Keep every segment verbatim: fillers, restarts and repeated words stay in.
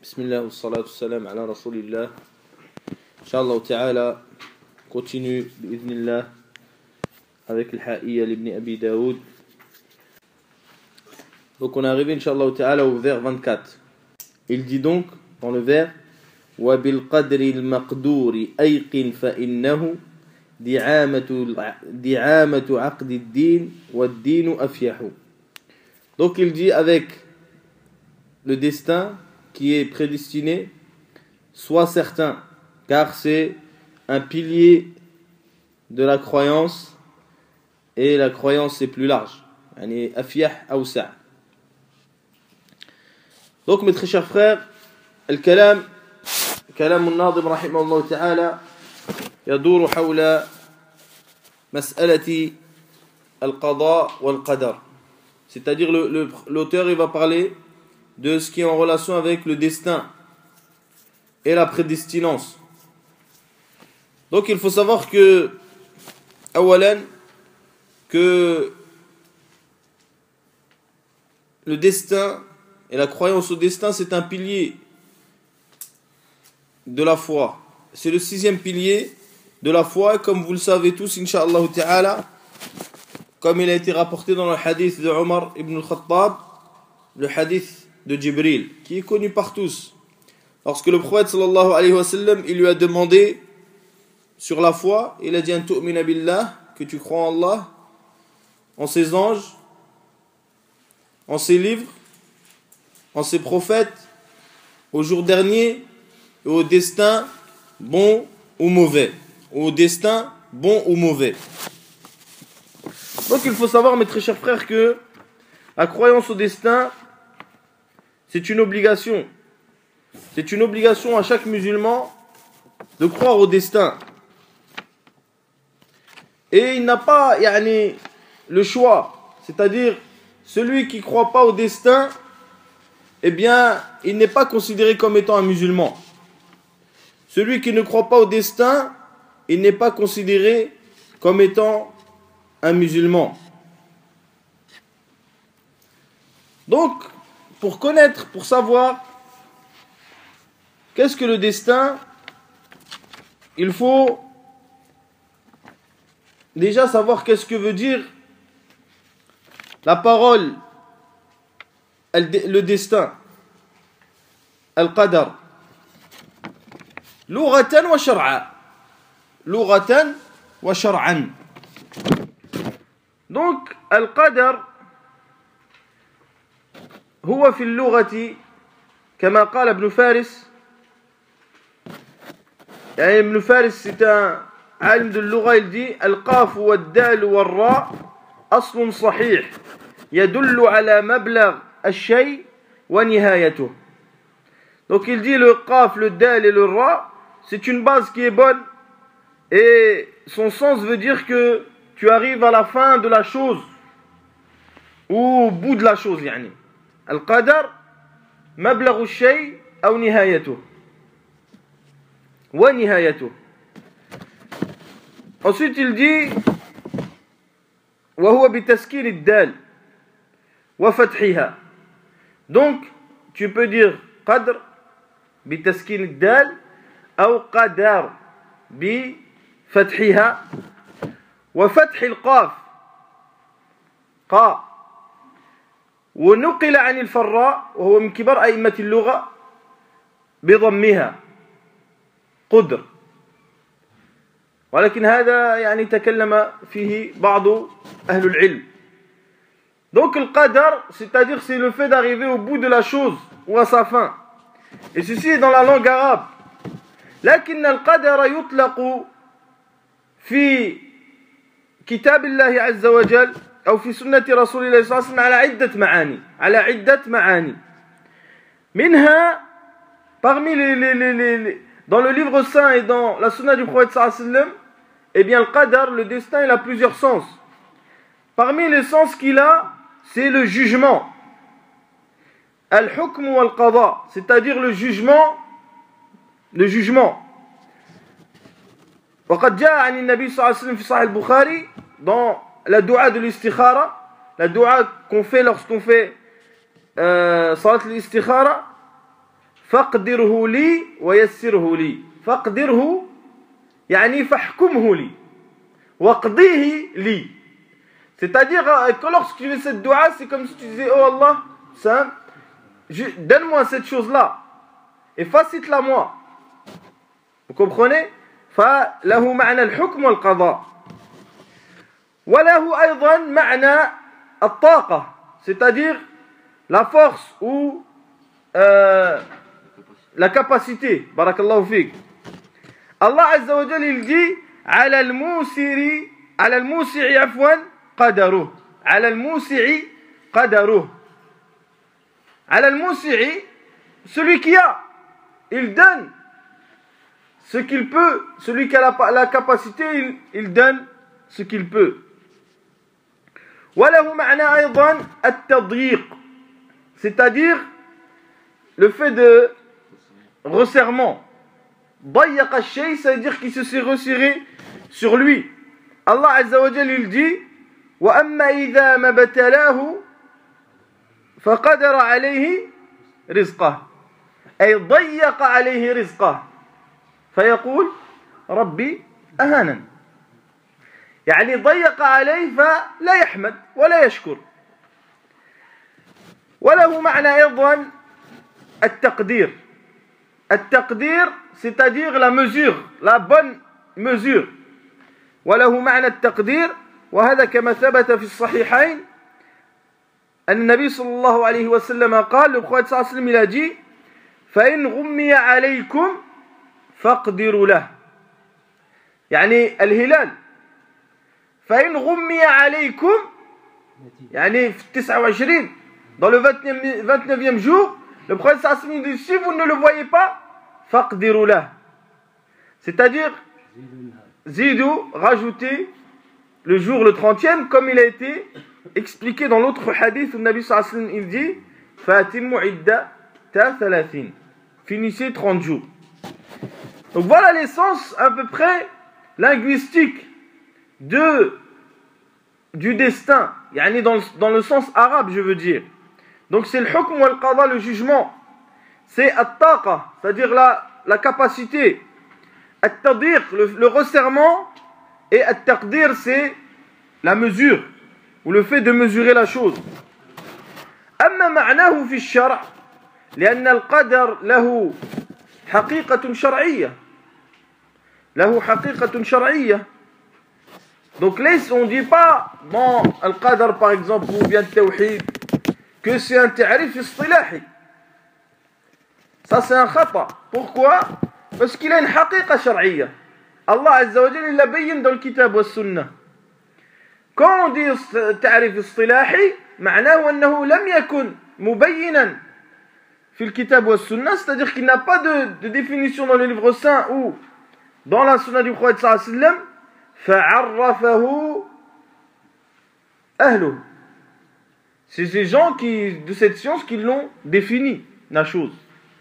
Bismillah wa salatu salam ala rasulillah. Inch'Allah ta'ala, continue bi'idhnillah avec le Ha'iyya l'Ibn Abi Daoud. Donc on est arrivé Inch'Allah ta'ala au vers vingt-quatre. Il dit donc dans le vers wa bil qadri al maqduri ayqin fa innahu di'amatu di'amatu aqd ad-din wa ad-din afyahu. Donc il dit avec le destin qui est prédestiné, sois certain, car c'est un pilier de la croyance, et la croyance est plus large. Yani afyah awsa'. Donc mes très chers frères, الكلام كلام الناظم رحمه الله تعالى يدور حول مسألة القضاء والقدر. C'est-à-dire le, le, l'auteur il va parler de ce qui est en relation avec le destin et la prédestinance. Donc il faut savoir que awalan, que le destin et la croyance au destin, c'est un pilier de la foi. C'est le sixième pilier de la foi, comme vous le savez tous, Inch'Allah ta'ala, comme il a été rapporté dans le hadith de Omar ibn al-Khattab, le hadith de Jibril, qui est connu par tous. Lorsque le prophète sallallahu alayhi wa sallam, il lui a demandé sur la foi, il a dit an tu'mina billah, que tu crois en Allah, en ses anges, en ses livres, en ses prophètes, au jour dernier et au destin bon ou mauvais. Au destin bon ou mauvais. Donc il faut savoir, mes très chers frères, que la croyance au destin, c'est une obligation. C'est une obligation à chaque musulman de croire au destin. Et il n'a pas yani, le choix. C'est-à-dire, celui qui ne croit pas au destin, eh bien, il n'est pas considéré comme étant un musulman. Celui qui ne croit pas au destin, il n'est pas considéré comme étant un musulman. Donc, pour connaître, pour savoir qu'est-ce que le destin, il faut déjà savoir qu'est-ce que veut dire la parole, le destin, al-qadar. Lughatan wa shar'a. Lughatan wa shar'an. Donc, al-qadar, هو في اللغة كما قال ابن فارس. يعني ابن فارس c'est un عالم de اللغة, il dit القاف والدال والراء أصل صحيح يدل على مبلغ الشيء ونهايته. Donc il dit le qaf, le dal et le ra, c'est une base qui est bonne et son sens veut dire que tu arrives à la fin de la chose ou au bout de la chose. يعني القدر مبلغ الشيء أو نهايته ونهايته. Ensuite il dit وهو بتسكين الدال وفتحها. Donc tu peux dire قدر بتسكين الدال أو قدر بفتحها وفتح القاف قا. ونقل عن الفراء وهو من كبار أئمة اللغة بضمها قدر, ولكن هذا يعني تكلم فيه بعض أهل العلم. Donc le qadar, c'est-à-dire c'est le fait d'arriver au bout de la chose ou à sa fin, et ceci est dans la langue arabe. لكن القدر يطلق في كتاب الله عز وجل أو في سنة رسول الله صلى الله عليه وسلم على عدة معاني على عدة معاني منها parmi les, les, les, les, les dans le livre saint et dans la sunna du prophète sallallahu alayhi wa sallam, eh bien le qadar, le destin, il a plusieurs sens. Parmi les sens qu'il a, c'est le jugement, al-hukm wal-qada, c'est-à-dire le jugement, le jugement. وقد جاء عن النبي صلى الله عليه وسلم في صحيح البخاري dans la dua de l'istikhara, la dua qu'on fait lorsqu'on fait euh, salat l'istikhara, فاقدره لي ويسره لي. فاقدره يعني فاحكمه لي واقضيه لي. C'est-à-dire que lorsque tu fais cette dua, c'est comme si tu disais oh Allah, ça, donne-moi cette chose-là et facilite-la moi. Vous comprenez? فله معنى الحكم والقضاء. وله أيضا معنى الطاقة, c'est-à-dire la force ou euh, la capacité. Barakallahu fik. Allah Azza wa Jalla il dit على الموسر على الموسع عفوا قدره. على الموسع قدره. على الموسع, celui qui a, il donne ce qu'il peut. Celui qui a la, la capacité, il, il donne ce qu'il peut. وله معنى أيضا التضييق, c'est-à-dire le fait de resserrement. ضيق الشيء, c'est-à-dire qu'il se s'est resserré sur lui. Allah Azza wa Jalla il dit وأما إذا ما ابتلاه فقدر عليه رزقه أي ضيق عليه رزقه فيقول ربي أهانا. يعني ضيق عليه فلا يحمد ولا يشكر. وله معنى أيضا التقدير. التقدير c'est-à-dire la mesure, la bonne mesure. وله معنى التقدير وهذا كما ثبت في الصحيحين أن النبي صلى الله عليه وسلم قال, le prophète صلى الله عليه وسلم il a dit فإن غمي عليكم فاقدروا له. يعني الهلال فإن غمي عليكم يعني في التسعة وعشرين dans le vingt-neuvième jour, le prophète صلى الله عليه وسلم dit si vous ne le voyez pas فاقدروا له, c'est-à-dire zidou, rajoutez le jour le trentième, comme il a été expliqué dans l'autre hadith où le Nabi sallallahu alayhi wa sallam il dit Fatimu idda ta thalathin, finissez trente jours. Donc voilà l'essence à peu près linguistique de, du destin, yani dans, dans le sens arabe je veux dire. Donc c'est le hukm wal qada, le jugement, c'est at-taqa, c'est-à-dire la, la capacité, at-tadiq, le, le resserrement, et at-taqdir c'est la mesure ou le fait de mesurer la chose. أما معناه في الشرع لأن القدر له حقيقة شرعية له حقيقة شرعية. Donc laisse, on ne dit pas dans le qadar par exemple ou bien le tawhid que c'est un ta'rif istilahi. Ça c'est un khata. Pourquoi? Parce qu'il a une haqiqa shar'iyya. Allah Azza wa Jalla il l'a bayin dans le kitab wa sunnah. Quand on dit ta'rif istilahi, معناه أنه لم يكن مبينا في الكتاب والسنة, c'est-à-dire qu'il n'a pas de, de définition dans le livre saint ou dans la sunna du prophète sallallahu alayhi wa sallam. فعرفه أهله, c'est ces gens qui, de cette science qui l'ont défini la chose.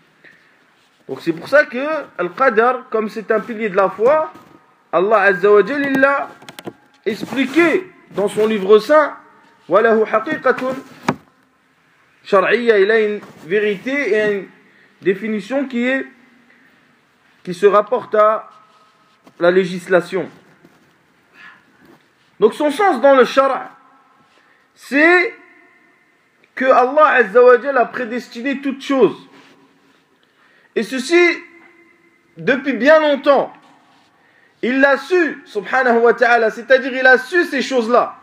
Donc c'est pour ça que Al-Qadar, comme c'est un pilier de la foi, Allah Azza wa Jalla il l'a expliqué dans son livre saint. وله حقيقة شرعية, il a une vérité et une définition qui est qui se rapporte à la législation. Donc son sens dans le shara, c'est que Allah Azza wa Jalla a prédestiné toutes choses. Et ceci depuis bien longtemps. Il l'a su, subhanahu wa ta'ala, c'est-à-dire il a su ces choses-là.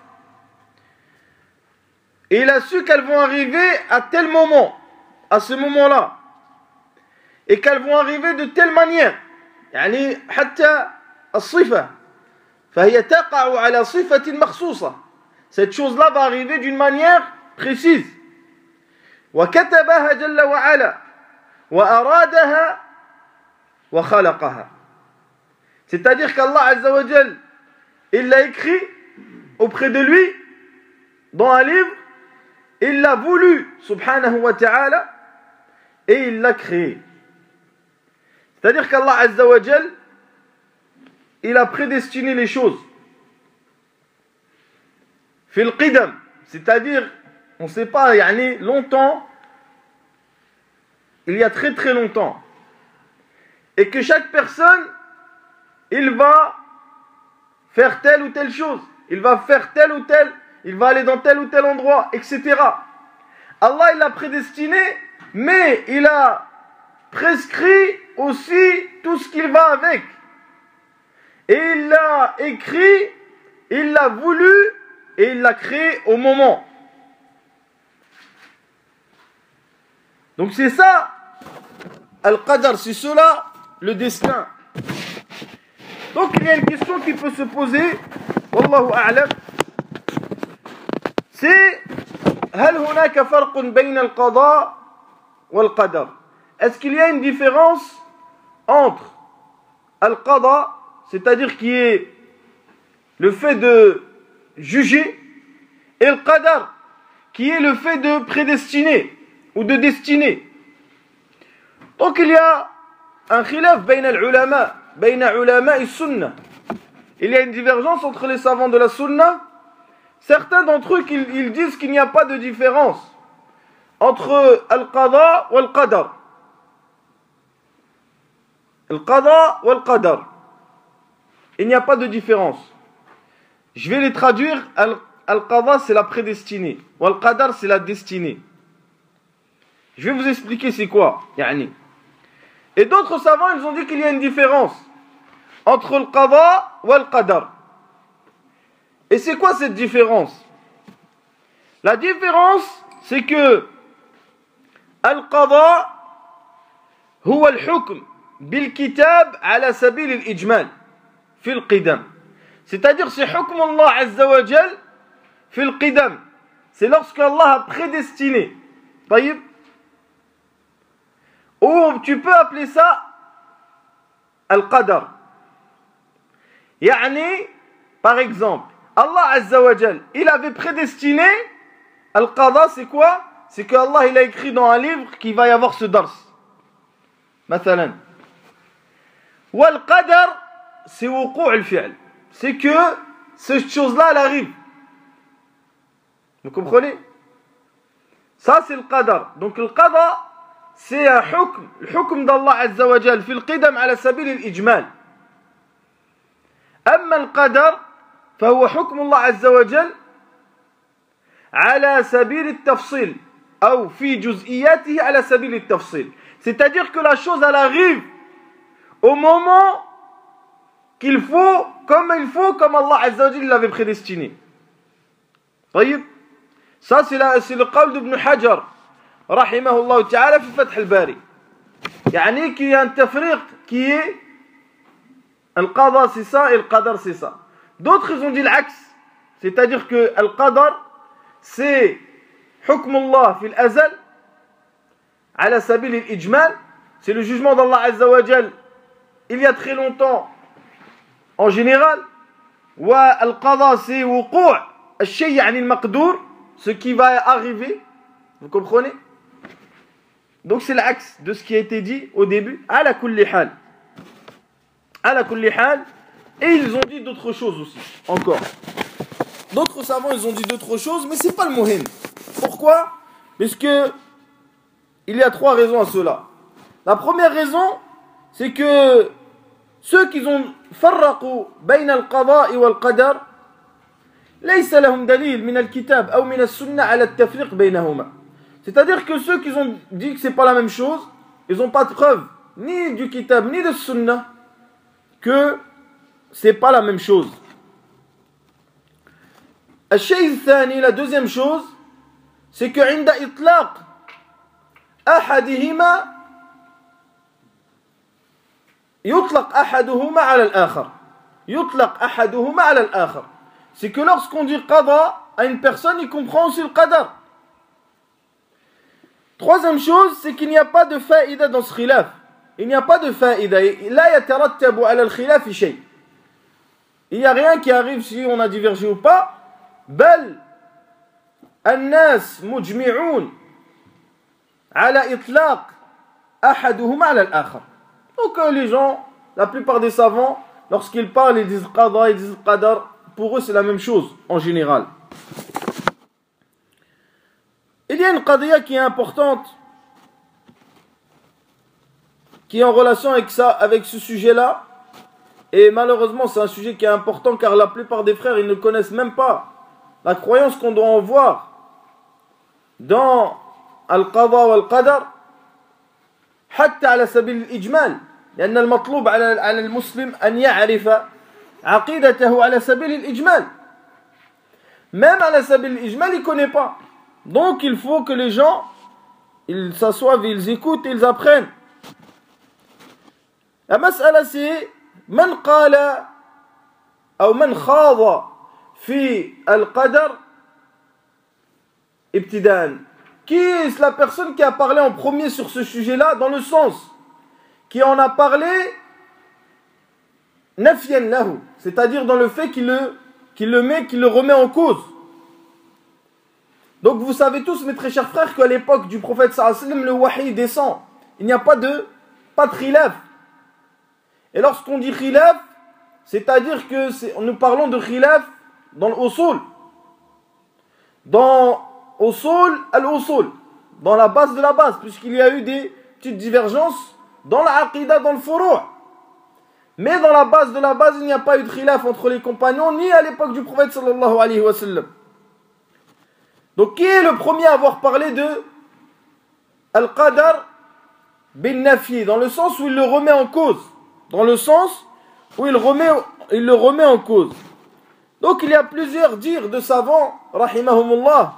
Et il a su qu'elles vont arriver à tel moment, à ce moment-là. Et qu'elles vont arriver de telle manière. يعني حتى الصفة فهي تقع على صفة مخصوصة. Cette chose-là va arriver d'une manière précise. وكتبها جل وعلا وأرادها وخلقها. C'est-à-dire qu'Allah Azza wa Jal, il l'a écrit auprès de lui dans un livre. Il l'a voulu, subhanahu wa ta'ala, et il l'a créé. C'est-à-dire qu'Allah Azza wa Jal, il a prédestiné les choses. Fil qidam, c'est-à-dire, on ne sait pas, yani, longtemps, il y a très très longtemps. Et que chaque personne, il va faire telle ou telle chose. Il va faire tel ou tel, il va aller dans tel ou tel endroit, et cetera. Allah, il l'a prédestiné, mais il a prescrit aussi tout ce qu'il va avec. Et il l'a écrit, il l'a voulu, et il l'a créé au moment. Donc c'est ça, Al-Qadar, c'est cela, le destin. Donc il y a une question qui peut se poser, Wallahu a'lam, c'est هل هناك فرق بين القضاء والقدر? Est-ce qu'il y a une différence entre Al-Qada, c'est-à-dire qui est le fait de juger, et le Qadar, qui est le fait de prédestiner ou de destiner? Donc il y a un khilaf بين العلماء بين علماء السنة. Il y a une divergence entre les savants de la sunna. Certains d'entre eux ils, ils disent qu'il n'y a pas de différence entre al-qada ou al-qadar. Al-qada ou al-qadar. Il n'y a pas de différence. Je vais les traduire. Al-qada c'est la prédestinée, ou al-qadar c'est la destinée. Je vais vous expliquer c'est quoi. Yani. Et d'autres savants ils ont dit qu'il y a une différence entre le qada ou le qadar. Et c'est quoi cette différence? La différence, c'est que al-qada huwa al-hukm bil-kitab ala sabil al-ijmal fi al-qidam. C'est-à-dire c'est hukm Allah azza wa jal fi al-qidam. C'est lorsque Allah a prédestiné. طيب. Ou tu peux appeler ça al-qadar. Yani, par exemple, Allah Azza wa Jal, il avait prédestiné, Al-Qada c'est quoi? C'est que Allah il a écrit dans un livre qu'il va y avoir ce dars. Mathalan. Ou Al-Qadar, c'est wuqou' al-fi'l. C'est que cette chose-là, elle arrive. Vous comprenez? Ça c'est le Qadar. Donc le Qada, c'est un hukm, le hukm d'Allah Azza wa Jal, fi al-qidam ala sabil al-ijmal. أما القدر فهو حكم الله عز وجل على سبيل التفصيل أو في جزئياته على سبيل التفصيل. C'est-à-dire que la chose elle arrive au moment qu'il faut, comme il faut, comme Allah Azza wa Jal l'avait prédestiné. طيب. Ça c'est, la, c'est le qawl d'Ibn Hajar رحمه الله تعالى في فتح الباري. يعني qu'il y a un tafriq qui est Al-Qada c'est ça et Al-Qadar c'est ça. D'autres ils ont dit l'axe, c'est-à-dire que Al-Qadar c'est Hukmullah fil azal ala sabil al-ijmal, c'est le jugement d'Allah Azza wa Jal il y a très longtemps en général. Wa Al-Qada c'est wuqou' al-shay' yani al-maqdur, ce qui va arriver. Vous comprenez? Donc c'est l'axe de ce qui a été dit au début. Ala kulli hal. Ala kulli hal. Et ils ont dit d'autres choses aussi, encore. D'autres savants, ils ont dit d'autres choses, mais c'est pas le muhim. Pourquoi? Parce que il y a trois raisons à cela. La première raison, c'est que ceux qui ont farraqu bayna al-qada wa al-qadar, laysa lahum dalil min al-kitab ou min al-sunnah ala al-tafriq baynahuma. C'est-à-dire que ceux qui ont dit que c'est pas la même chose, ils n'ont pas de preuve ni du kitab ni de sunnah que c'est pas la même chose. الشيء الثاني, la deuxième chose, c'est que عند إطلاق أحدهما يطلق أحدهما على الآخر. يطلق أحدهما على الآخر. C'est que lorsqu'on dit qada à une personne, il comprend aussi le qadar. Troisième chose, c'est qu'il n'y a pas de faïda dans ce khilaf. Il n'y a pas de faïda. لا يترتب على الخلاف شيء. Il n'y a rien qui arrive si on a divergé ou pas. بل الناس مجمعون على إطلاق أحدهما على الآخر. Donc les gens, la plupart des savants, lorsqu'ils parlent, ils disent qada, ils disent qadar. Pour eux, c'est la même chose en général. Il y a une qadiyya qui est importante qui est en relation avec ça, avec ce sujet-là. Et malheureusement, c'est un sujet qui est important car la plupart des frères, ils ne connaissent même pas la croyance qu'on doit en voir dans Al-Qada wal-Qadar, حتى على سبيل الإجمال، لأن المطلوب على على المسلم أن يعرف عقيدته على سبيل الإجمال. Même à la سبيل الإجمال, il ne connaît pas. Donc il faut que les gens, ils s'assoivent, ils écoutent, ils apprennent. La mas'ala c'est من قال أو من خاض في القدر ابتداء. Qui est la personne qui a parlé en premier sur ce sujet-là, dans le sens qui en a parlé nafyan lahu, c'est-à-dire dans le fait qu'il le, qu'il le met, qu'il le remet en cause. Donc vous savez tous, mes très chers frères, qu'à l'époque du prophète sallallahu alayhi wa sallam, le wahi descend. Il n'y a pas de, pas de khilaf. Et lorsqu'on dit khilaf, c'est-à-dire que c'est, nous parlons de khilaf dans l'usul. Dans usul al-usul, dans la base de la base, puisqu'il y a eu des petites divergences dans la aqidah, dans le furu'. Mais dans la base de la base, il n'y a pas eu de khilaf entre les compagnons, ni à l'époque du prophète sallallahu alayhi wa sallam. Donc qui est le premier à avoir parlé de al-qadar bin nafi, dans le sens où il le remet en cause, dans le sens où il, remet, il le remet en cause. Donc il y a plusieurs dires de savants, rahimahumullah.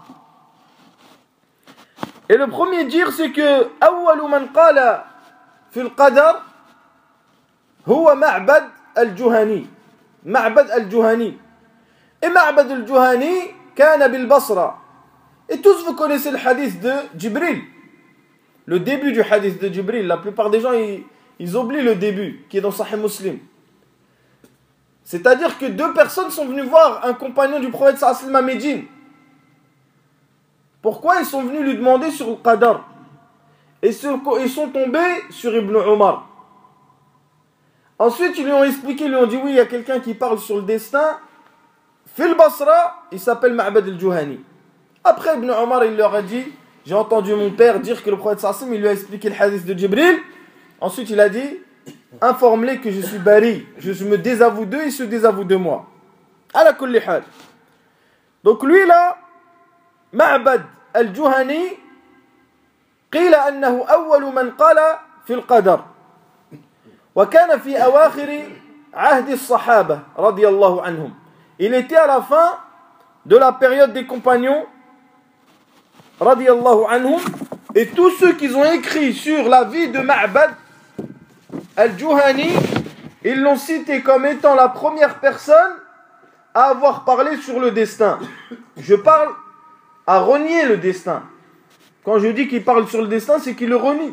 Et le premier dire, c'est que awwalu man qala fi al-qadar huwa Ma'bad al-Juhani. Ma'bad al-Juhani. Et Ma'bad al-Juhani kana bil Basra. Et tous vous connaissez le hadith de Jibril. Le début du hadith de Jibril. La plupart des gens, ils, ils oublient le début, qui est dans Sahih Muslim. C'est-à-dire que deux personnes sont venues voir un compagnon du prophète sallallahu alayhi wa sallam à Médine. Pourquoi ils sont venus lui demander sur le qadar? Et ils sont tombés sur Ibn Omar. Ensuite, ils lui ont expliqué, ils lui ont dit, oui, il y a quelqu'un qui parle sur le destin. Fil Basra, il s'appelle Ma'bad al-Juhani. Après, Ibn Omar, il leur a dit, j'ai entendu mon père dire que le prophète sallallahu alayhi wa sallam, il lui a expliqué le hadith de Jibril. Ensuite, il a dit, informe-les que je suis bari, je me désavoue d'eux, ils se désavouent de moi. Ala kulli hal. Donc lui là, Ma'bad al-Juhani, قيل أنه أول من قال في القدر وكان في أواخر عهد الصحابة رضي الله عنهم. Il était à la fin de la période des compagnons رضي الله عنهم, et tous ceux qui ont écrit sur la vie de Ma'bad al-Juhani, ils l'ont cité comme étant la première personne à avoir parlé sur le destin. Je parle à renier le destin. Quand je dis qu'il parle sur le destin, c'est qu'il le renie.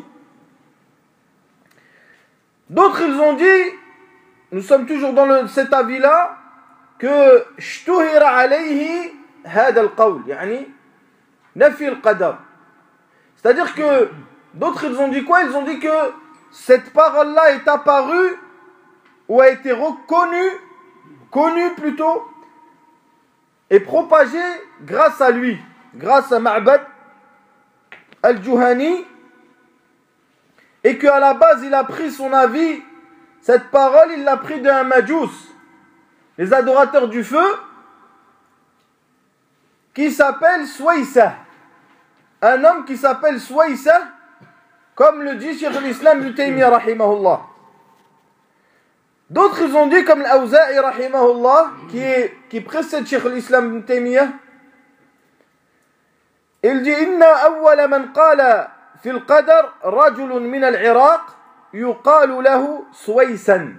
D'autres, ils ont dit, nous sommes toujours dans le, cet avis-là, que shtuhira alayhi hada al-qawl, yani nafi al-qadar. C'est-à-dire que d'autres, ils ont dit quoi? Ils ont dit que cette parole-là est apparue ou a été reconnue, connue plutôt, et propagée grâce à lui, grâce à Ma'bad al-Juhani, et qu'à la base il a pris son avis, cette parole il l'a pris d'un Majous, les adorateurs du feu, qui s'appelle Suwaïsa, un homme qui s'appelle Suwaïsa, comme le dit Cheikh l'Islam Ibn Taymiyyah rahimahullah. D'autres ils ont dit comme l'Awza'i rahimahullah, qui, est, qui précède Cheikh l'Islam Ibn Taymiyyah. Il dit inna awwala man qala fi al-qadar rajulun min al-Iraq yuqalu lahu Suwaysan.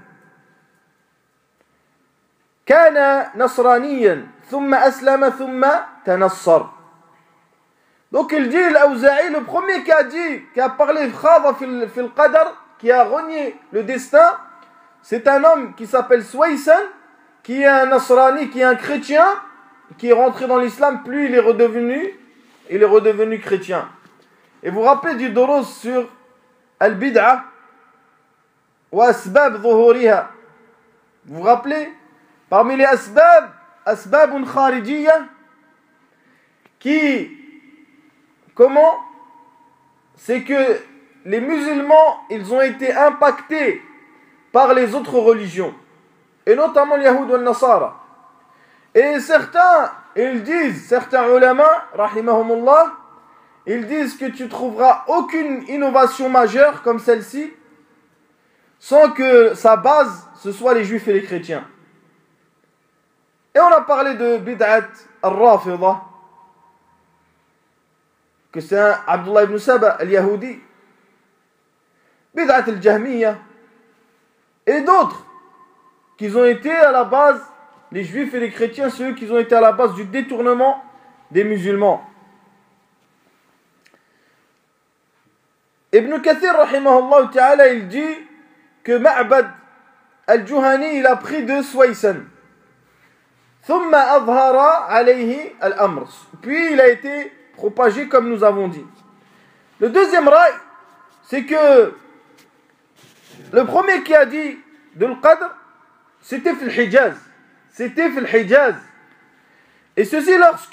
Kana nasraniyan thumma aslama thumma tanassar. Donc il dit, l'Awza'i, le premier qui a dit, qui a parlé khada fi al-qadar, qui a renié le destin, c'est un homme qui s'appelle Suwaysan, qui est un nasrani, qui est un chrétien, qui est rentré dans l'islam, puis il est redevenu, il est redevenu chrétien. Et vous vous rappelez du doros sur al-bid'a wa asbab dhuhuriha. Vous vous rappelez? Parmi les asbab, asbabun kharijiyya, qui, comment? C'est que les musulmans, ils ont été impactés par les autres religions, et notamment les Yahoud ou les Nasara. Et certains, ils disent, certains ulama, rahimahumullah, ils disent que tu trouveras aucune innovation majeure comme celle-ci sans que sa base, ce soit les juifs et les chrétiens. Et on a parlé de bid'at al-Rafida, que c'est un Abdullah ibn Saba al-Yahudi, bid'at al-Jahmiya, et d'autres qui ont été à la base, les juifs et les chrétiens, ceux qui ont été à la base du détournement des musulmans. Ibn Kathir, rahimahullah ta'ala, il dit que Ma'bad al-Juhani, il a pris de Swaysan. ثم أظهر عليه الأمر. Puis il a été propagé comme nous avons dit. Le deuxième rail, c'est que le premier qui a dit de l'Qadr, c'était fil Hijaz. C'était fil Hijaz. Et ceci lorsque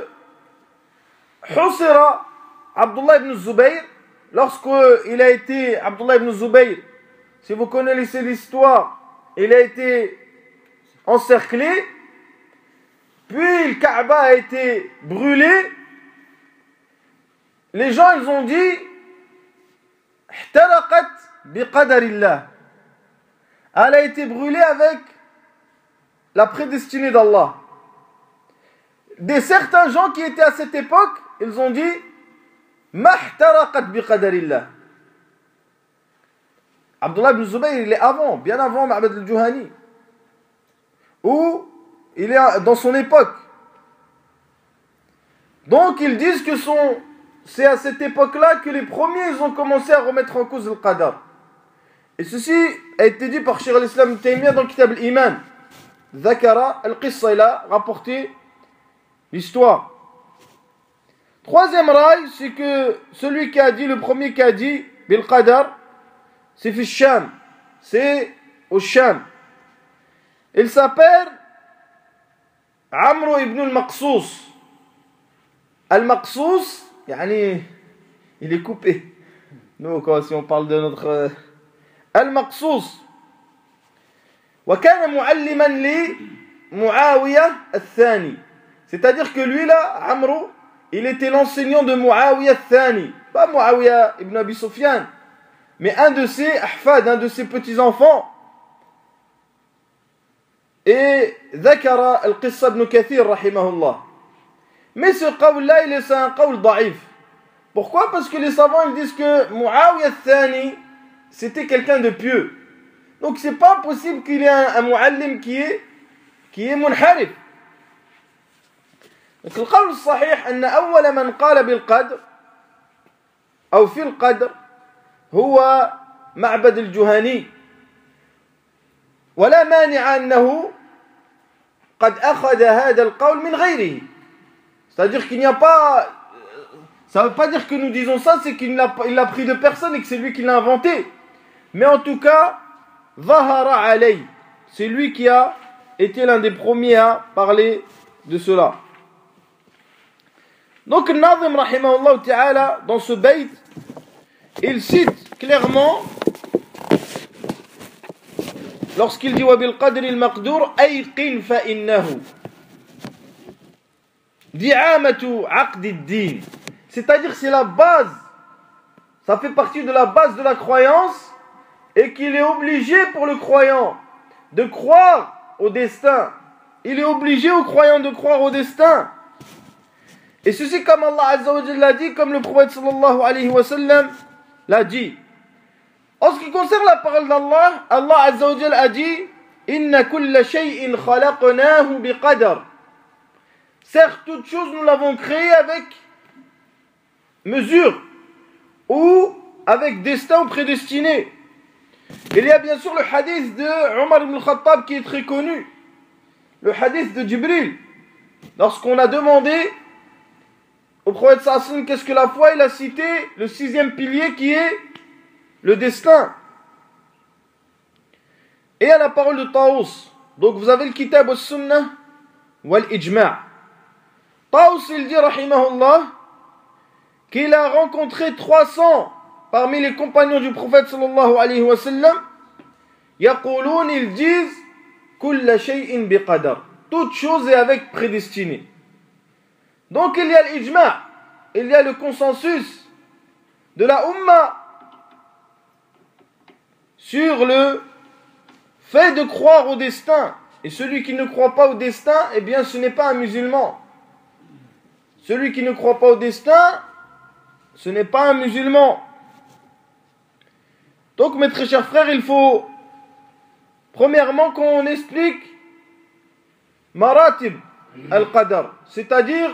Husira Abdullah ibn Zubayr, lorsqu'il a été, Abdullah ibn Zubayr, si vous connaissez l'histoire, il a été encerclé, puis le Kaaba a été brûlé, les gens ils ont dit ihtaraqat biqadarillah, elle a été brûlée avec la prédestinée d'Allah. Des certains gens qui étaient à cette époque, ils ont dit ma ihtaraqat biqadarillah. Abdullah ibn Zubayr, il est avant, bien avant Ma'bad al-Juhani, où il est dans son époque. Donc ils disent que son, c'est à cette époque-là que les premiers ils ont commencé à remettre en cause le qadar. Et ceci a été dit par Cheikh al-Islam Ibn Taymiyyah dans le Kitab al-Iman. Zakara al-Qissa, il a rapporté l'histoire. Troisième rail, c'est que celui qui a dit, le premier qui a dit bil qadar, c'est fi Sham, c'est au Sham. Il s'appelle Amr ibn al-Maqsous. Al-Maqsous, yani, il est coupé. Nous, quand, si on parle de notre euh, Al-Maqsous. وكان معلما لمعاوية الثاني. C'est-à-dire que lui là, Amr, il était l'enseignant de Muawiyah al-Thani, pas Muawiyah ibn Abi Sufyan, mais un de ses ahfad, un de ses petits-enfants. Et ذكر القصة ابن كثير رحمه الله. Mais ce qawl-là, il est un qawl da'if. Pourquoi? Parce que les savants ils disent que Muawiyah al-Thani, c'était quelqu'un de pieux. Donc c'est pas possible qu'il y ait un, un muallim qui est qui est munharif. Donc le qawl الصحيح أن أول من قال بالقدر أو في القدر هو معبد الجهني. ولا مانع أنه قد أخذ هذا القول من غيره. C'est-à-dire qu'il n'y a pas, ça ne veut pas dire que nous disons ça, c'est qu'il l'a, il l'a pris de personne et que c'est lui qui l'a inventé. Mais en tout cas, Zahara alay, c'est lui qui a été l'un des premiers à parler de cela. Donc, le Nazim, rahimahullah ta'ala, dans ce bayt, il cite clairement, lorsqu'il dit wa bil qadri al maqdur ayqin fa innahu di'amatu aqd ad-din, c'est-à-dire c'est la base, ça fait partie de la base de la croyance, et qu'il est obligé pour le croyant de croire au destin. Il est obligé au croyant de croire au destin. Et ceci comme Allah Azza wa Jalla l'a dit, comme le prophète sallallahu alayhi wa sallam l'a dit. En ce qui concerne la parole d'Allah, Allah Azza wa Jalla a dit inna kulla shay'in khalaqnahu biqadar. Certes, toute chose nous l'avons créée avec mesure ou avec destin ou prédestiné. Il y a bien sûr le hadith de Omar ibn Khattab qui est très connu, le hadith de Jibril. Lorsqu'on a demandé au prophète sallallahu alayhi wa sallam qu'est-ce que la foi, il a cité le sixième pilier qui est le destin. Et à la parole de Taous, donc vous avez le kitab al-sunnah wal-ijma'. Taous il dit rahimahullah qu'il a rencontré trois cents parmi les compagnons du prophète sallallahu alayhi wa sallam, yaqulun, ils disent kulla shay'in biqadar, toute chose est avec prédestiné. Donc il y a l'ijma', il y a le consensus de la Ummah sur le fait de croire au destin. Et celui qui ne croit pas au destin, eh bien ce n'est pas un musulman. Celui qui ne croit pas au destin, ce n'est pas un musulman. Donc mes très chers frères, il faut premièrement qu'on explique maratib al-qadar, c'est-à-dire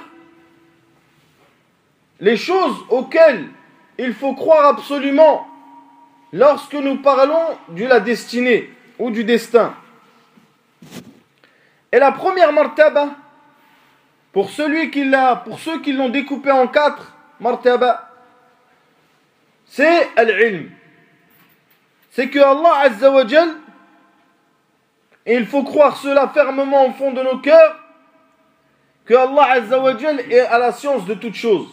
les choses auxquelles il faut croire absolument lorsque nous parlons de la destinée ou du destin. Et la première martaba, pour, celui qui l'a, pour ceux qui l'ont découpé en quatre martaba, c'est al-ilm. C'est que Allah Azza wa Jal, et il faut croire cela fermement au fond de nos cœurs, que Allah Azza wa Jal est à la science de toutes choses.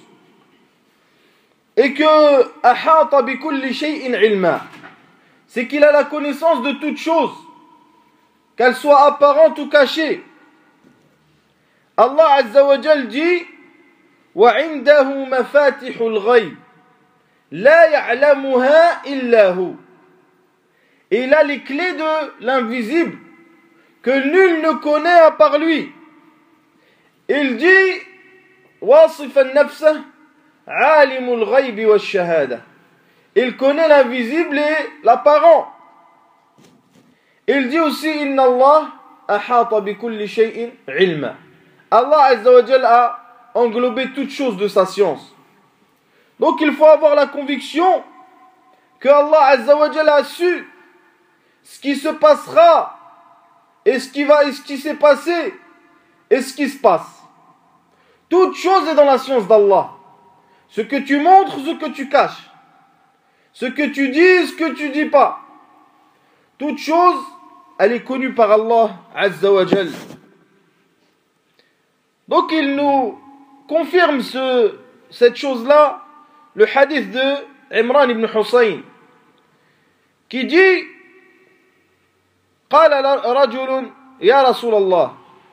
Et que ahata bi kulli shay'in ilma, c'est qu'il a la connaissance de toutes choses, qu'elles soient apparentes ou cachées. Allah Azza wa Jal dit wa indahu mafatihul ghayb la ya'lamuha illa hu. Et il a les clés de l'invisible que nul ne connaît à part lui. Il dit wasifan nafsah alimul ghaybi wa shahada. Il connaît l'invisible et l'apparent. Il dit aussi inna Allah ahata bi kulli shay'in ilma. Allah Azza wa Jal a englobé toutes choses de sa science. Donc il faut avoir la conviction que Allah Azza wa Jal a su ce qui se passera et ce qui va et ce qui s'est passé et ce qui se passe. Toute chose est dans la science d'Allah. Ce que tu montres, ce que tu caches. Ce que tu dis, ce que tu dis pas. Toute chose, elle est connue par Allah Azza wa Jal. Donc il nous confirme ce, cette chose-là, le hadith de Imran ibn Hussein, qui dit قال رجل يا رسول الله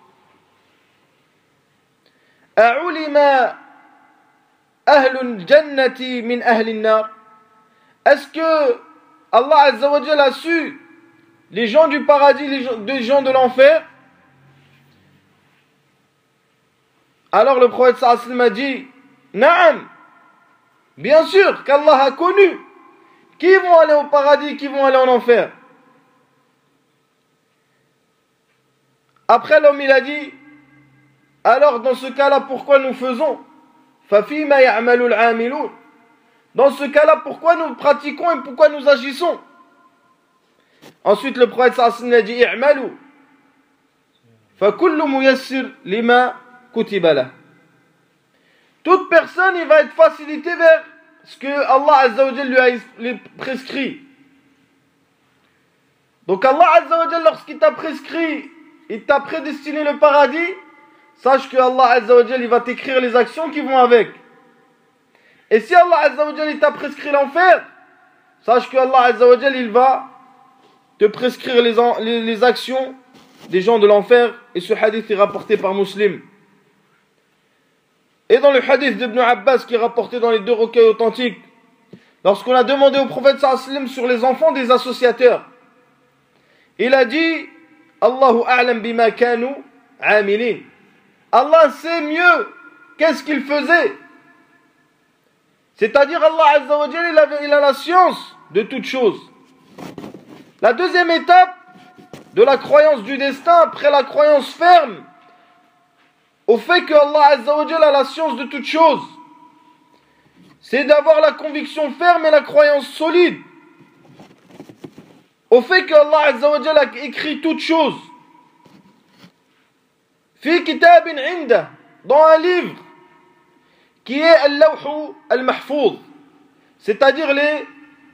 أعلم أهل الجنة من أهل النار. Est-ce que Allah Azza wa Jal a su les gens du paradis, les gens, les gens de l'enfer? Alors le prophète sallallahu alayhi wa sallam a dit Naam, bien sûr qu'Allah a connu qui vont aller au paradis, qui vont aller en enfer. Après l'homme il a dit alors dans ce cas-là pourquoi nous faisons? Fafima ya'malul 'amilun. Dans ce cas-là pourquoi nous pratiquons et pourquoi nous agissons? Ensuite le prophète sallallahu alayhi wa sallam a dit i'malu fa kullu muyassir lima kutiba lah. Toute personne il va être facilité vers ce que Allah Azza wa Jal lui a prescrit. Donc Allah Azza wa Jal lorsqu'il t'a prescrit, il t'a prédestiné le paradis, sache que Allah Azza wa Jal il va t'écrire les actions qui vont avec. Et si Allah Azza wa Jal il t'a prescrit l'enfer, sache que Allah Azza wa Jal il va te prescrire les, les, les actions des gens de l'enfer. Et ce hadith est rapporté par Muslim. Et dans le hadith d'Ibn Abbas qui est rapporté dans les deux recueils authentiques, lorsqu'on a demandé au prophète sallallahu alayhi wa sallam sur les enfants des associateurs, il a dit Allahu a'lam bima kanu amilin. Allah sait mieux qu'est-ce qu'il faisait. C'est-à-dire Allah Azza wa Jalla il, avait, il a la science de toutes choses. La deuxième étape de la croyance du destin, après la croyance ferme au fait que Allah Azza wa Jalla a la science de toutes choses, c'est d'avoir la conviction ferme et la croyance solide au fait que Allah Azza wa Jalla a écrit toutes choses fi kitabin inda, dans un livre qui est al-lawh al-mahfouz, c'est-à-dire les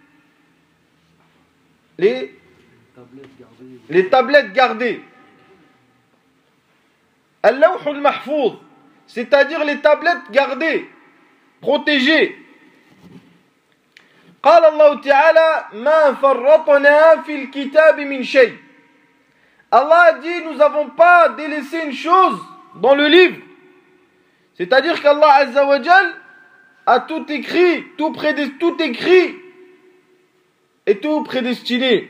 les les tablettes gardées. Al-lawh al-mahfouz, c'est-à-dire les tablettes gardées, protégées. قال الله تعالى ما فرطنا في الكتاب من شيء. Allah a dit nous n'avons pas délaissé une chose dans le livre. C'est-à-dire qu'Allah Azza wa Jal a tout écrit, tout, prédest- tout écrit et tout prédestiné.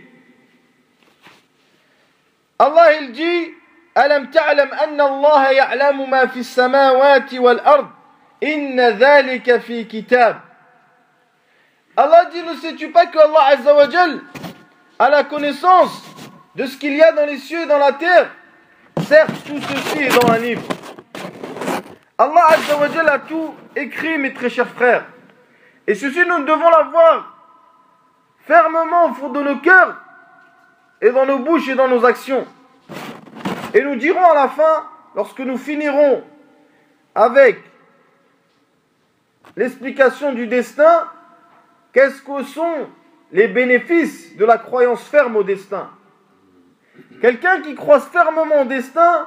Allah il dit ألم تعلم أن الله يعلم ما في السماوات والأرض إن ذلك في كتاب. Allah dit ne sais-tu pas que Allah Azza wa Jal a la connaissance de ce qu'il y a dans les cieux et dans la terre. Certes, tout ceci est dans un livre. Allah Azza wa Jal a tout écrit, mes très chers frères. Et ceci, nous devons l'avoir fermement au fond de nos cœurs et dans nos bouches et dans nos actions. Et nous dirons à la fin, lorsque nous finirons avec l'explication du destin, qu'est-ce que sont les bénéfices de la croyance ferme au destin. Quelqu'un qui croit fermement au destin,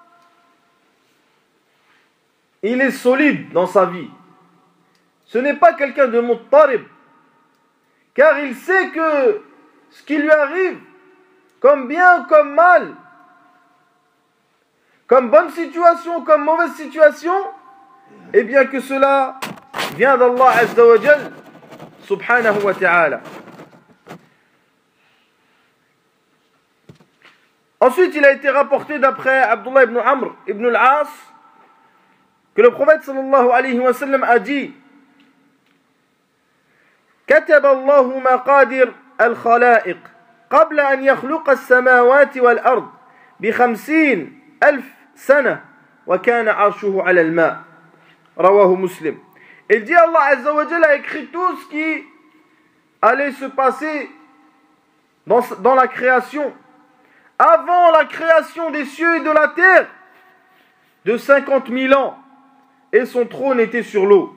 il est solide dans sa vie. Ce n'est pas quelqu'un de muttarib, car il sait que ce qui lui arrive, comme bien, comme mal, comme bonne situation, comme mauvaise situation, et bien que cela vient d'Allah Azza wa Jal, subhanahu wa ta'ala. Ensuite, il a été rapporté d'après Abdullah ibn Amr ibn al-As que le prophète sallallahu alayhi wa sallam a dit كتب الله مقادير الخلائق قبل أن يخلق السماوات والأرض بخمسين ألف سنة وكان عرشه على الماء رواه مسلم. Il dit Allah Azza wa Jalla a écrit tout ce qui allait se passer dans, dans la création avant la création des cieux et de la terre de cinquante mille ans, et son trône était sur l'eau.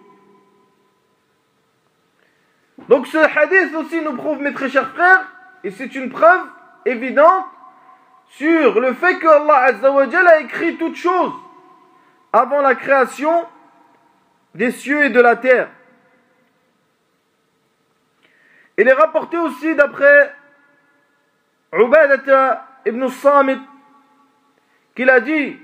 Donc ce hadith aussi nous prouve, mes très chers frères, et c'est une preuve évidente sur le fait que Allah Azza wa Jalla a écrit toutes choses avant la création des cieux et de la terre. Il est rapporté aussi d'après Ubadata ibn Samit qu'il a dit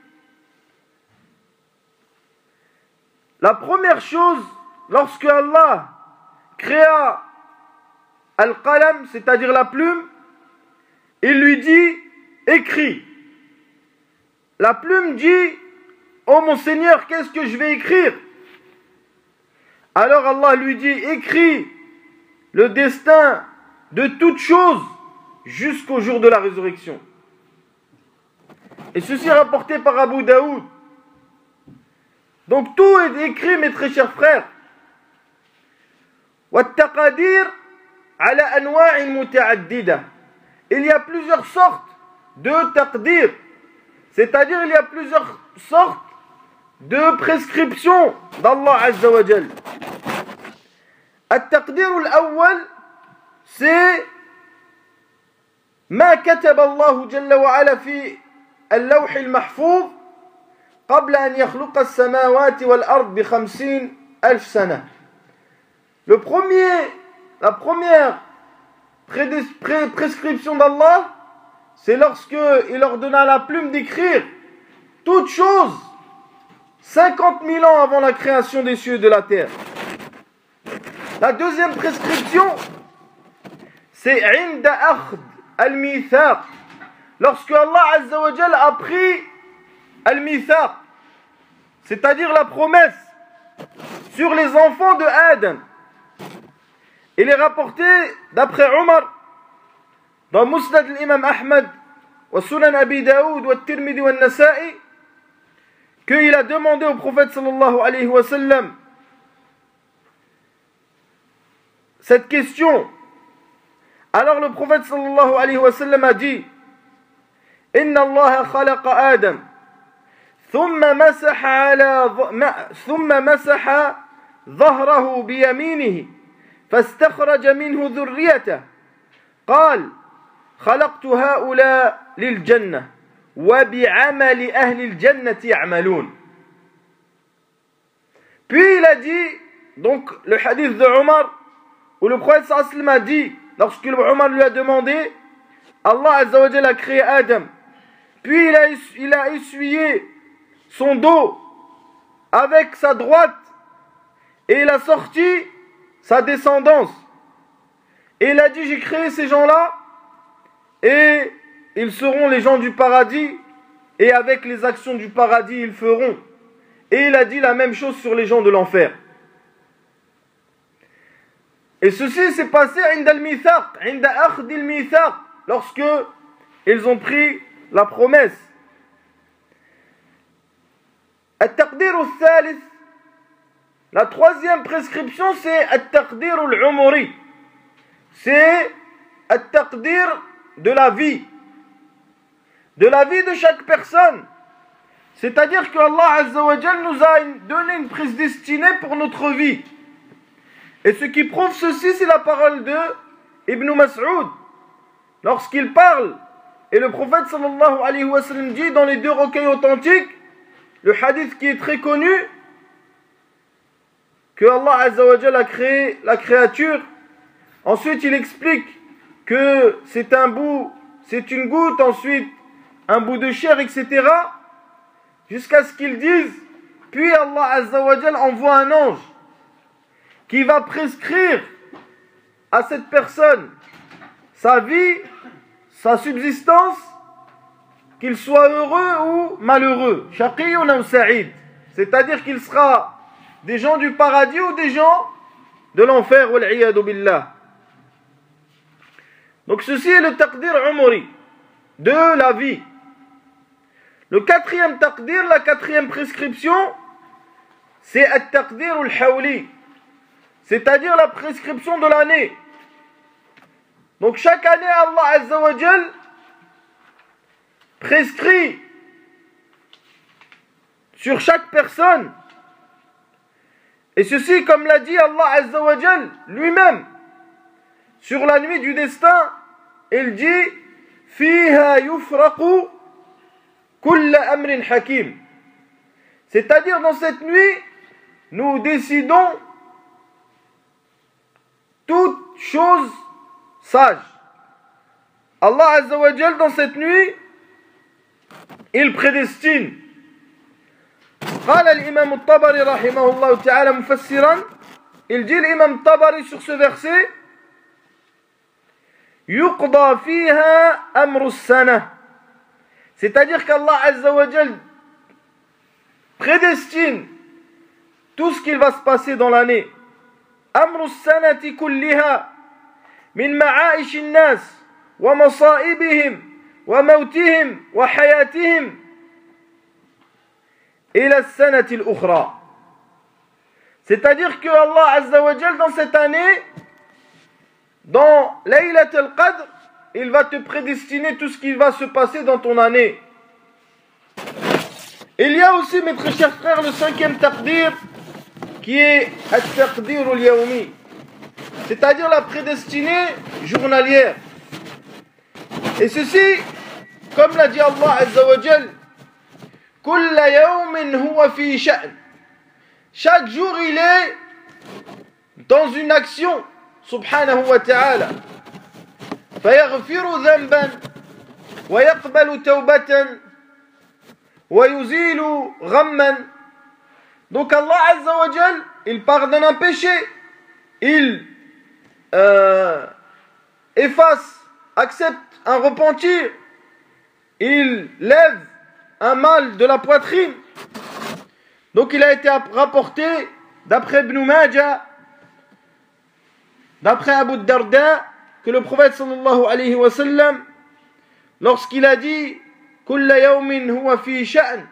la première chose lorsque Allah créa Al-Qalam, c'est-à-dire la plume, il lui dit écris. La plume dit oh mon Seigneur, qu'est-ce que je vais écrire? Alors Allah lui dit écris le destin de toutes choses jusqu'au jour de la résurrection. Et ceci est rapporté par Abu Daoud. Donc tout est écrit, mes très chers frères. وَالتَّقَادِيرُ عَلَى أَنْوَاعٍ مُتَعَدِّدَةٍ. Il y a plusieurs sortes de taqdir, c'est-à-dire il y a plusieurs sortes de prescriptions d'Allah Azza wa Jal. التقدير الأول c'est ما كتب الله جل وعلا في اللوح المحفوظ قبل أن يخلق السماوات والأرض بخمسين ألف سنة. Le premier, la première prescription d'Allah, c'est lorsque il ordonna à la plume d'écrire toute chose cinquante mille ans avant la création des cieux et de la terre. La deuxième prescription, c'est عند أخذ الميثاق, lorsque Allah Azza wa Jal a pris al-mithaq, c'est-à-dire la promesse sur les enfants de Adam. Il est rapporté d'après Omar dans Musnad al-Imam Ahmad wa Sunan Abi Daoud wa Tirmidhi wa Nasa'i qu'il a demandé au prophète sallallahu alayhi wa sallam cette question. Alors le prophète sallallahu alayhi wa sallam a dit Inna Allah khalaqa Adam thumma masaha ala thumma masaha ظهره بيمينه فاستخرج منه ذريته قال خلقت هؤلاء للجنة وبعمل أهل الجنة يعملون. Puis il a dit, donc le hadith de Omar où le prophète sallallahu alayhi wa sallam a dit, lorsque Omar lui a demandé, Allah Azza wa Jalla a créé Adam, puis il a, il a essuyé son dos avec sa droite et il a sorti sa descendance. Et il a dit, j'ai créé ces gens-là et ils seront les gens du paradis et avec les actions du paradis ils feront. Et il a dit la même chose sur les gens de l'enfer. Et ceci s'est passé inda al-mithaq, inda akhd al-mithaq, lorsque ils ont pris la promesse. At-taqdir al-thalith, la troisième prescription, c'est at-taqdir al-umuri. C'est at-taqdir de la vie. De la vie de chaque personne. C'est-à-dire que Allah Azza wa Jal nous a donné une prédestinée pour notre vie. Et ce qui prouve ceci, c'est la parole de Ibn Mas'ud. Lorsqu'il parle, et le prophète sallallahu alayhi wa sallam dit dans les deux recueils authentiques, le hadith qui est très connu, que Allah Azza wa Jal a créé la créature. Ensuite, il explique que c'est un bout, c'est une goutte, ensuite un bout de chair, et cetera. Jusqu'à ce qu'ils disent, puis Allah Azza wa Jal envoie un ange qui va prescrire à cette personne sa vie, sa subsistance, qu'il soit heureux ou malheureux, shaqiyun ou sa'id, c'est-à-dire qu'il sera des gens du paradis ou des gens de l'enfer, wal iyadu billah. Donc ceci est le taqdir umuri, de la vie. Le quatrième taqdir, la quatrième prescription, c'est at-taqdir al-hawli, c'est-à-dire la prescription de l'année. Donc chaque année, Allah Azza wa Jal prescrit sur chaque personne. Et ceci, comme l'a dit Allah Azza wa Jal lui-même, sur la nuit du destin, il dit « Fiha yufraqu kulla amrin hakim » c'est-à-dire dans cette nuit, nous décidons toute chose sage. Allah Azza wa Jal dans cette nuit, il prédestine. قال الإمام الطبري رحمه الله تعالى مفسرا, il dit l'imam Tabari sur ce verset, يقضى فيها أمر السنة, c'est-à-dire qu'Allah Azza wa Jal prédestine tout ce qu'il va se passer dans l'année. أمر السنة كلها من معائش الناس ومصائبهم وموتهم وحياتهم إلى السنة الأخرى. C'est-à-dire que Allah Azza wa Jal dans cette année, dans Laylat al-Qadr, il va te prédestiner tout ce qui va se passer dans ton année. Il y a aussi, mes très chers frères, le cinquième taqdir, qui est at-taqdir al-yawmi, c'est-à-dire la prédestinée journalière. Et ceci, comme l'a dit Allah Azza wa Jal, kulla yawmin huwa fi sha'n, chaque jour il est dans une action, subhanahu wa ta'ala. فيغفر ذنبا ويقبل توبة ويزيل غما. Donc Allah Azza wa Jal, il pardonne un péché, il euh, efface, accepte un repentir, il lève un mal de la poitrine. Donc il a été rapporté d'après Ibn Majah, d'après Abu Darda, que le prophète sallallahu alayhi wa sallam, lorsqu'il a dit kulla yawmin huwa fi sha'n,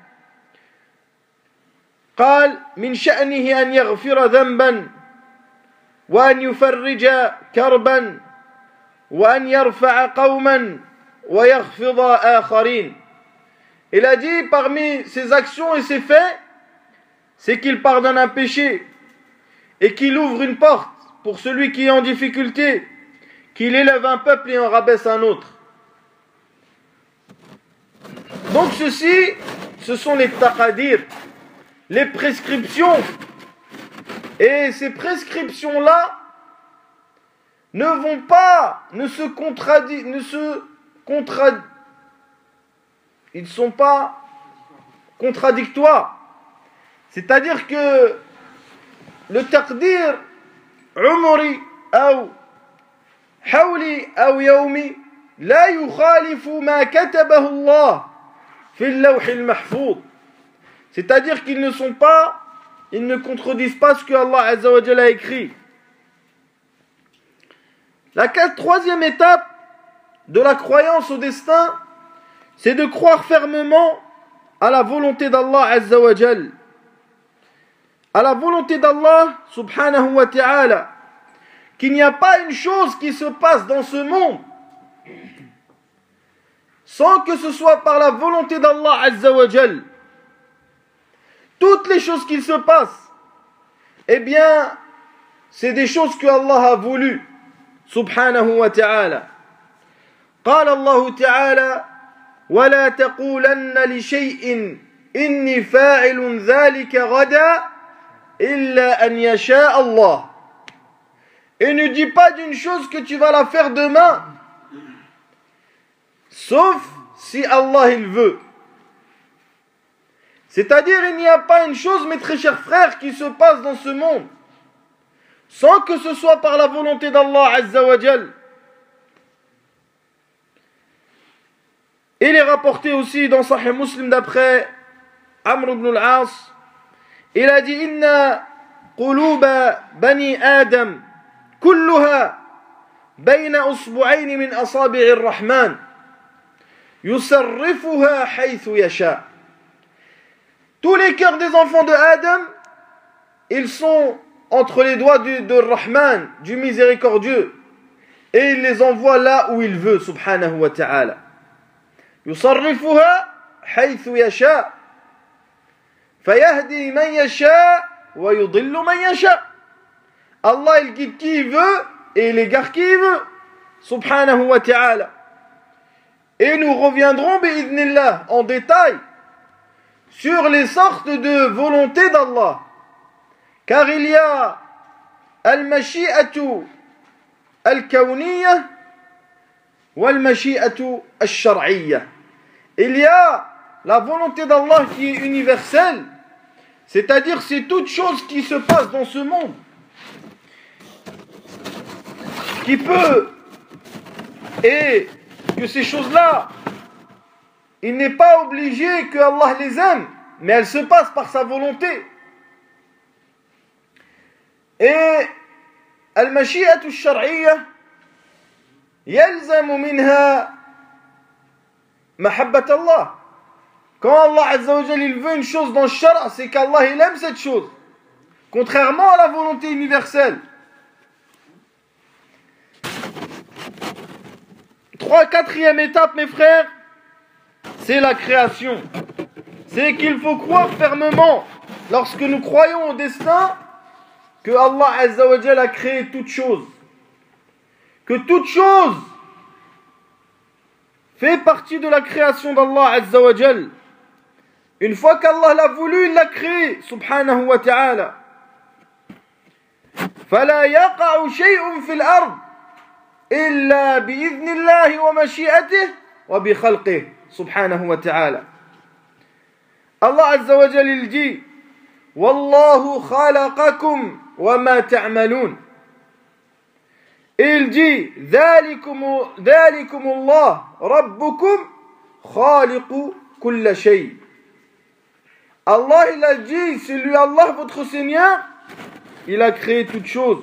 قال من شأنه أن يغفر ذنبا وأن يفرج كربا وأن يرفع قوما ويخفض آخرين. Il a dit parmi ses actions et ses faits, c'est qu'il pardonne un péché et qu'il ouvre une porte pour celui qui est en difficulté, qu'il élève un peuple et en rabaisse un autre. Donc ceci, ce sont les taqadir, les prescriptions. Et ces prescriptions-là ne vont pas, ne se contradisent, ne se contradisent, ils ne sont pas contradictoires. C'est-à-dire que le taqdir umri ou hawli ou yawmi la yukhalifu ma katabahu Allah fi al-lawh al-mahfouz. C'est-à-dire qu'ils ne sont pas, ils ne contredisent pas ce que Allah Azza wa Jalla a écrit. La troisième étape de la croyance au destin, c'est de croire fermement à la volonté d'Allah Azza wa Jalla, à la volonté d'Allah subhanahu wa ta'ala, qu'il n'y a pas une chose qui se passe dans ce monde sans que ce soit par la volonté d'Allah Azza wa Jalla. Toutes les choses qui se passent, eh bien, c'est des choses que Allah a voulu, subhanahu wa ta'ala. قال الله تعالى ولا تقولن لشيء إني فاعل ذلك غدا إلا أن يشاء الله. Et ne dis pas d'une chose que tu vas la faire demain, sauf si Allah il veut. C'est-à-dire, il n'y a pas une chose, mes très chers frères, qui se passe dans ce monde, sans que ce soit par la volonté d'Allah Azza wa Jal. Il est rapporté aussi dans Sahih Muslim d'après Amr ibn al-As, il a dit Inna quluba bani Adam kulluha bayna usbu'ayni min asabi'i ar-Rahman yusarrifuha haythu yasha. Tous les cœurs des enfants de Adam, ils sont entre les doigts du, de Rahman, du miséricordieux, et il les envoie là où il veut, subhanahu wa ta'ala. يصرفها حيث يشاء فيهدي من يشاء ويضل من يشاء. Allah il guide qui il veut et il égare qui il veut, subhanahu wa ta'ala. Et nous reviendrons bi'idhnillah en détail sur les sortes de volontés d'Allah, car il y a al-mashi'atu al-kawniyya wal-mashi'atu al-shar'iyya. Il y a la volonté d'Allah qui est universelle, c'est-à-dire c'est toute chose qui se passe dans ce monde qui peut, et que ces choses-là, il n'est pas obligé que Allah les aime, mais elles se passent par sa volonté. Et al-mashi'atu al-shar'iyya yalzamu minha mahabbat Allah. Quand Allah Azza wa Jalla il veut une chose dans le shara, c'est qu'Allah il aime cette chose, contrairement à la volonté universelle. Trois, quatrième étape, mes frères, c'est la création. C'est qu'il faut croire fermement, lorsque nous croyons au destin, que Allah Azza wa Jalla a créé toute chose, que toute chose fait partie de la création d'Allah Azza wa Jalla. Une fois qu'Allah l'a voulu, il l'a créé, subhanahu wa ta'ala. فَلَا يَقَعُ شَيْءٌ فِي الْأَرْضِ إِلَّا بِإِذْنِ اللَّهِ وَمَشِيئَتِهِ وَبِخَلْقِهِ subhanahu wa ta'ala. Allah Azza wa Jalla il dit Wallahu khalaqakum wa ma ta'malun. Et il dit ذَلِكُمُ اللَّهُ رَبُّكُمْ خَالِقُ كُلَّ شَيْءٍ. Allah il a dit, c'est lui Allah votre Seigneur, il a créé toutes choses.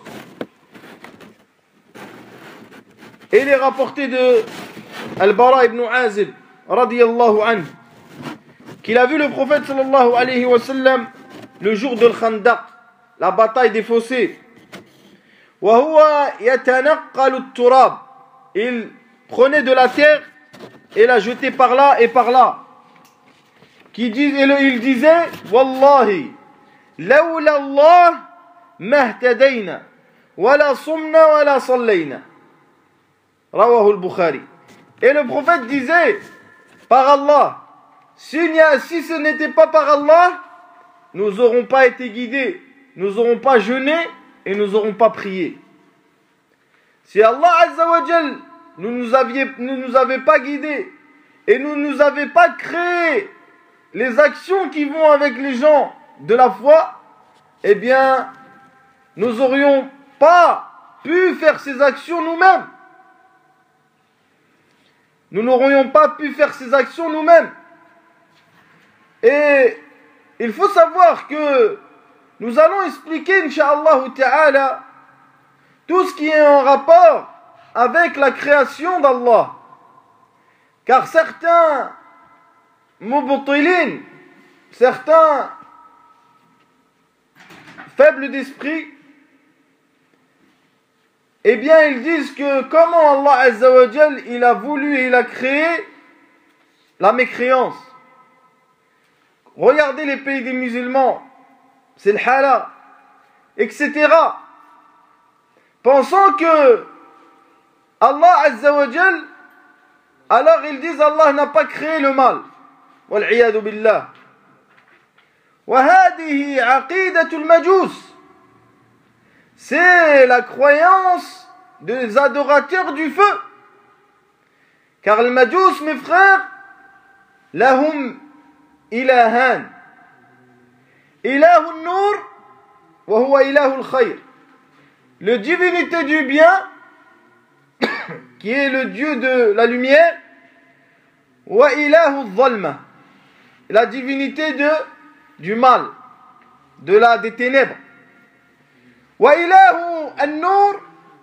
Et il est rapporté de Al-Bara ibn Azib radiyallahu anhu qu'il a vu le prophète sallallahu alayhi wa sallam le jour de l'Khandaq, la bataille des fossés. Wa huwa yatanaqqalu at-turab. Il prenait de la terre et la jetait par là et par là. Qui dit, et le, il disait Wallahi lawla Allah mahtadayna wala sumna wala sallayna. Rawahu al-Bukhari. Et le prophète disait par Allah, si, a, si ce n'était pas par Allah, nous n'aurons pas été guidés, nous n'aurons pas jeûné et nous n'aurons pas prié. Si Allah Azza wa Jal ne nous, aviez, ne nous avait pas guidés et ne nous avait pas créé les actions qui vont avec les gens de la foi, eh bien, nous n'aurions pas pu faire ces actions nous-mêmes. Nous n'aurions pas pu faire ces actions nous-mêmes. Et il faut savoir que nous allons expliquer, Inch'Allah Ta'ala, tout ce qui est en rapport avec la création d'Allah. Car certains mubtilin, certains faibles d'esprit, eh bien ils disent que comment Allah Azza wa Jal, il a voulu et il a créé la mécréance. Regardez les pays des musulmans, c'est le hala, et cetera. Pensant que Allah Azza wa Jal, alors ils disent Allah n'a pas créé le mal. Wal'iyadu billah. Wa hadihi aqidatul majus. C'est la croyance des adorateurs du feu. Car le majus, mes frères, lahum ilahan. Ilahun nur, wa huwa ilahul khayr. Le divinité du bien, qui est le Dieu de la lumière, wa ilahu dhalma, la divinité de, du mal, de la, des ténèbres. Wa ilahu an-nur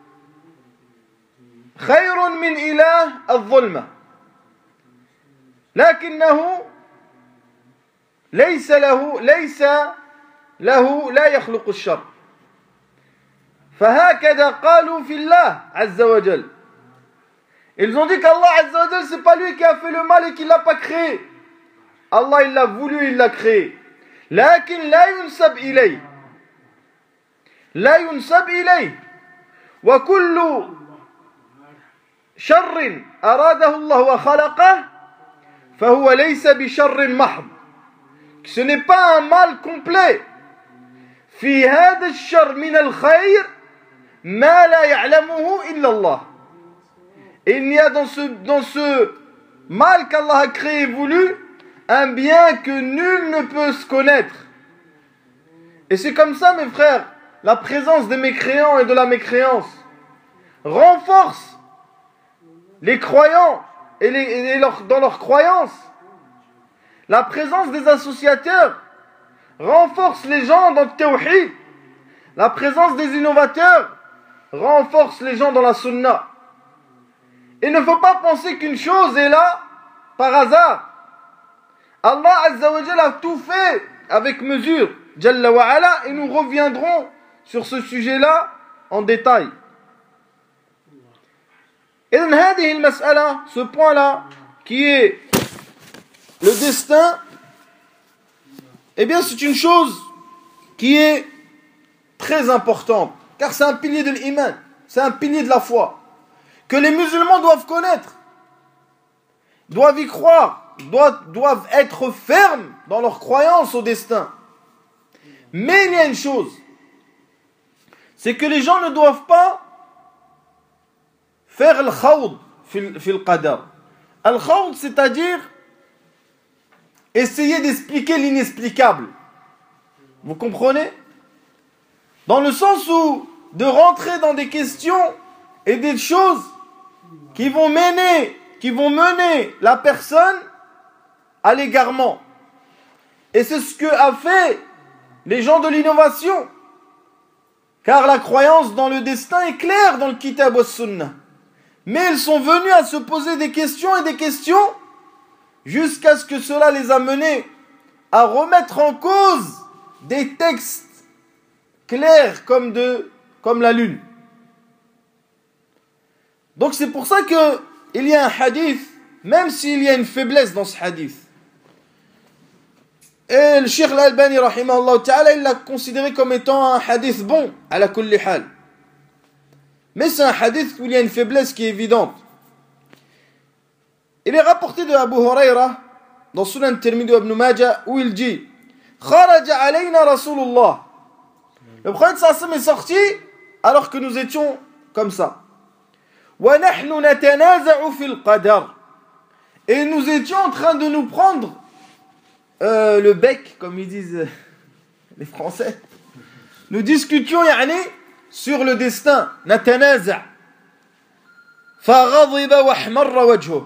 khayrun min ilah al-dhalma. لكنه ليس له ليس له لا يخلق الشر. فهكذا قالوا في الله عز وجل. Ils ont dit qu'Allah Azza wa Jal, c'est pas lui qui a fait le mal et qui l'a pas créé. Allah, il l'a voulu, il l'a créé. لكن لا ينسب إليه. لا ينسب إليه. وكل شر أراده الله وخلقه فهو ليس بشر محض. Ce n'est pas un mal complet. في هذا الشر من الخير ما لا يعلمه إلا الله. Et il y a dans ce, dans ce mal qu'Allah a créé et voulu, un bien que nul ne peut se connaître. Et c'est comme ça, mes frères, la présence des mécréants et de la mécréance renforce les croyants et, les, et leur, dans leurs croyances. La présence des associateurs renforce les gens dans le tawhid. La présence des innovateurs renforce les gens dans la sunna. Il ne faut pas penser qu'une chose est là par hasard. Allah Azza wa Jalla a tout fait avec mesure, Jalla wa Ala, et nous reviendrons sur ce sujet-là en détail. Et dans هذه المسألة, ce point-là, qui est le destin, eh bien c'est une chose qui est très importante, car c'est un pilier de l'iman, c'est un pilier de la foi, que les musulmans doivent connaître, doivent y croire, doivent, doivent être fermes dans leur croyance au destin. Mais il y a une chose, c'est que les gens ne doivent pas faire le khawd fil qadar. Al khawd, c'est-à-dire essayer d'expliquer l'inexplicable. Vous comprenez? Dans le sens où de rentrer dans des questions et des choses qui vont mener, qui vont mener la personne à l'égarement. Et c'est ce que a fait les gens de l'innovation. Car la croyance dans le destin est claire dans le Kitab wa Sunnah. Mais ils sont venus à se poser des questions et des questions jusqu'à ce que cela les a menés à remettre en cause des textes clairs comme, de, comme la lune. Donc c'est pour ça qu'il y a un hadith, même s'il y a une faiblesse dans ce hadith. Et le Cheikh Al-Albani, rahimahullah ta'ala, il l'a considéré comme étant un hadith bon, à la kulli hal. Mais c'est un hadith où il y a une faiblesse qui est évidente. Il est rapporté de Abu Huraira, dans Sunan Tirmidhi ibn Majah, où il dit Kharaja alayna Rasulullah. Le prophète sallallahu alayhi wa sallam est sorti alors que nous étions comme ça. وَنَحْنُ نَتَنَازَعُ فِي الْقَدَرِ. Et nous étions en train de nous prendre euh, le bec, comme ils disent euh, les Français. Nous discutions يعني, sur le destin. نَتَنَازَعُ. فَغَضِبَ وَحْمَرَّ وَجْهُهُ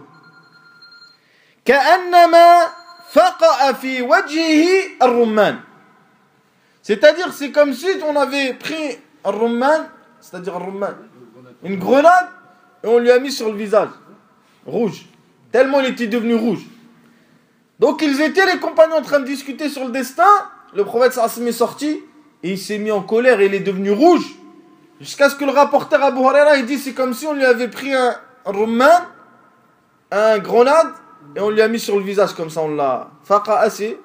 كَأَنَّمَا فَقَأَ فِي وَجْهِهِ الرُّمَّانِ. C'est-à-dire, c'est comme si on avait pris un rumman, c'est-à-dire un rumman, une grenade, et on lui a mis sur le visage, rouge, tellement il était devenu rouge. Donc ils étaient les compagnons en train de discuter sur le destin, le prophète sallallahu alayhi wa sallam est sorti, et il s'est mis en colère, et il est devenu rouge, jusqu'à ce que le rapporteur Abu Huraira, il dit, c'est comme si on lui avait pris un, un rumman, un grenade, et on lui a mis sur le visage, comme ça on l'a faqa assez.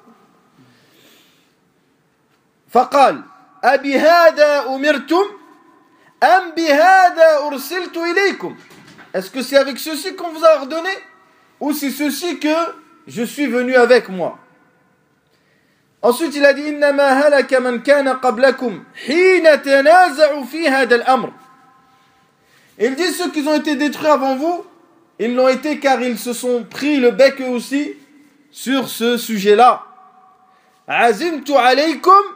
فقال أبهذا أمرتم أم بهذا أرسلت إليكم. Est-ce que c'est avec ceci qu'on vous a ordonné ou c'est ceci que je suis venu avec moi? Ensuite il a dit إنما هلك من كان قبلكم حين تنازعوا في هذا الأمر. Il dit ceux qui ont été détruits avant vous, ils l'ont été car ils se sont pris le bec eux aussi sur ce sujet-là. عزمت عليكم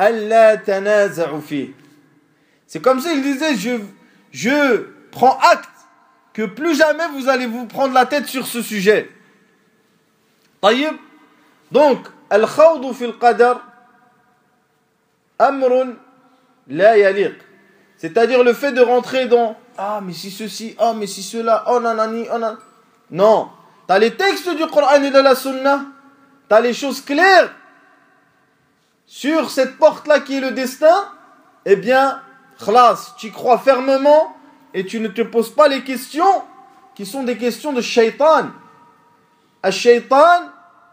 C'est comme s'il disait je, je prends acte que plus jamais vous allez vous prendre la tête sur ce sujet. طيب. Donc الخوض في القدر أمر لا يليق. C'est-à-dire le fait de rentrer dans ah mais si ceci, ah mais si cela, oh nanani, oh nan. Non, tu as les textes du Coran et de la Sunna, tu as les choses claires sur cette porte-là qui est le destin, eh bien, khlas, tu crois fermement et tu ne te poses pas les questions qui sont des questions de shaitan. Al-shaitan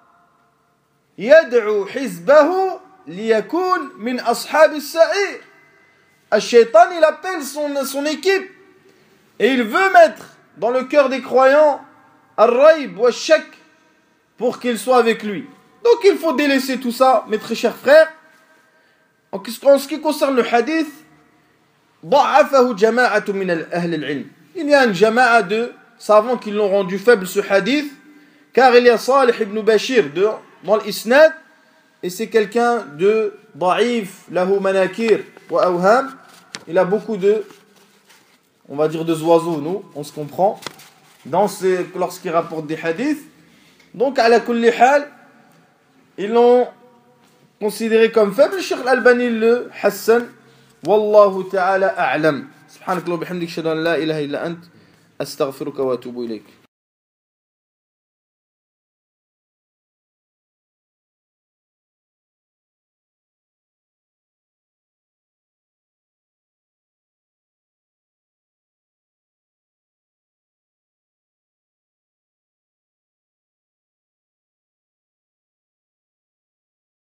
yad'u hizbahu liyakun min ashab as-sa'ir. Al-shaitan, il appelle son, son équipe et il veut mettre dans le cœur des croyants al-raib wa shak pour qu'ils soient avec lui. Donc il faut délaisser tout ça, mes très chers frères. En ce qui concerne le hadith, ضعفه جماعة من أهل العلم. Il y a une jama'a de savants qui l'ont rendu faible ce hadith, car il y a Salih ibn Bashir de, dans l'isnad, et c'est quelqu'un de ضعيف, له مناكير وأوهام. Il a beaucoup de, on va dire, de oiseaux, nous, on se comprend, dans ces, lorsqu'il rapporte des hadiths. Donc, à la kulli hal, ils l'ont considéré comme faible. Le Cheikh Al-Albani le Hassan. Wallahu ta'ala a'lam. Subhanakallah wa bihamdik, shadu an la ilaha illa ant, astaghfiruka wa atubu ilayk.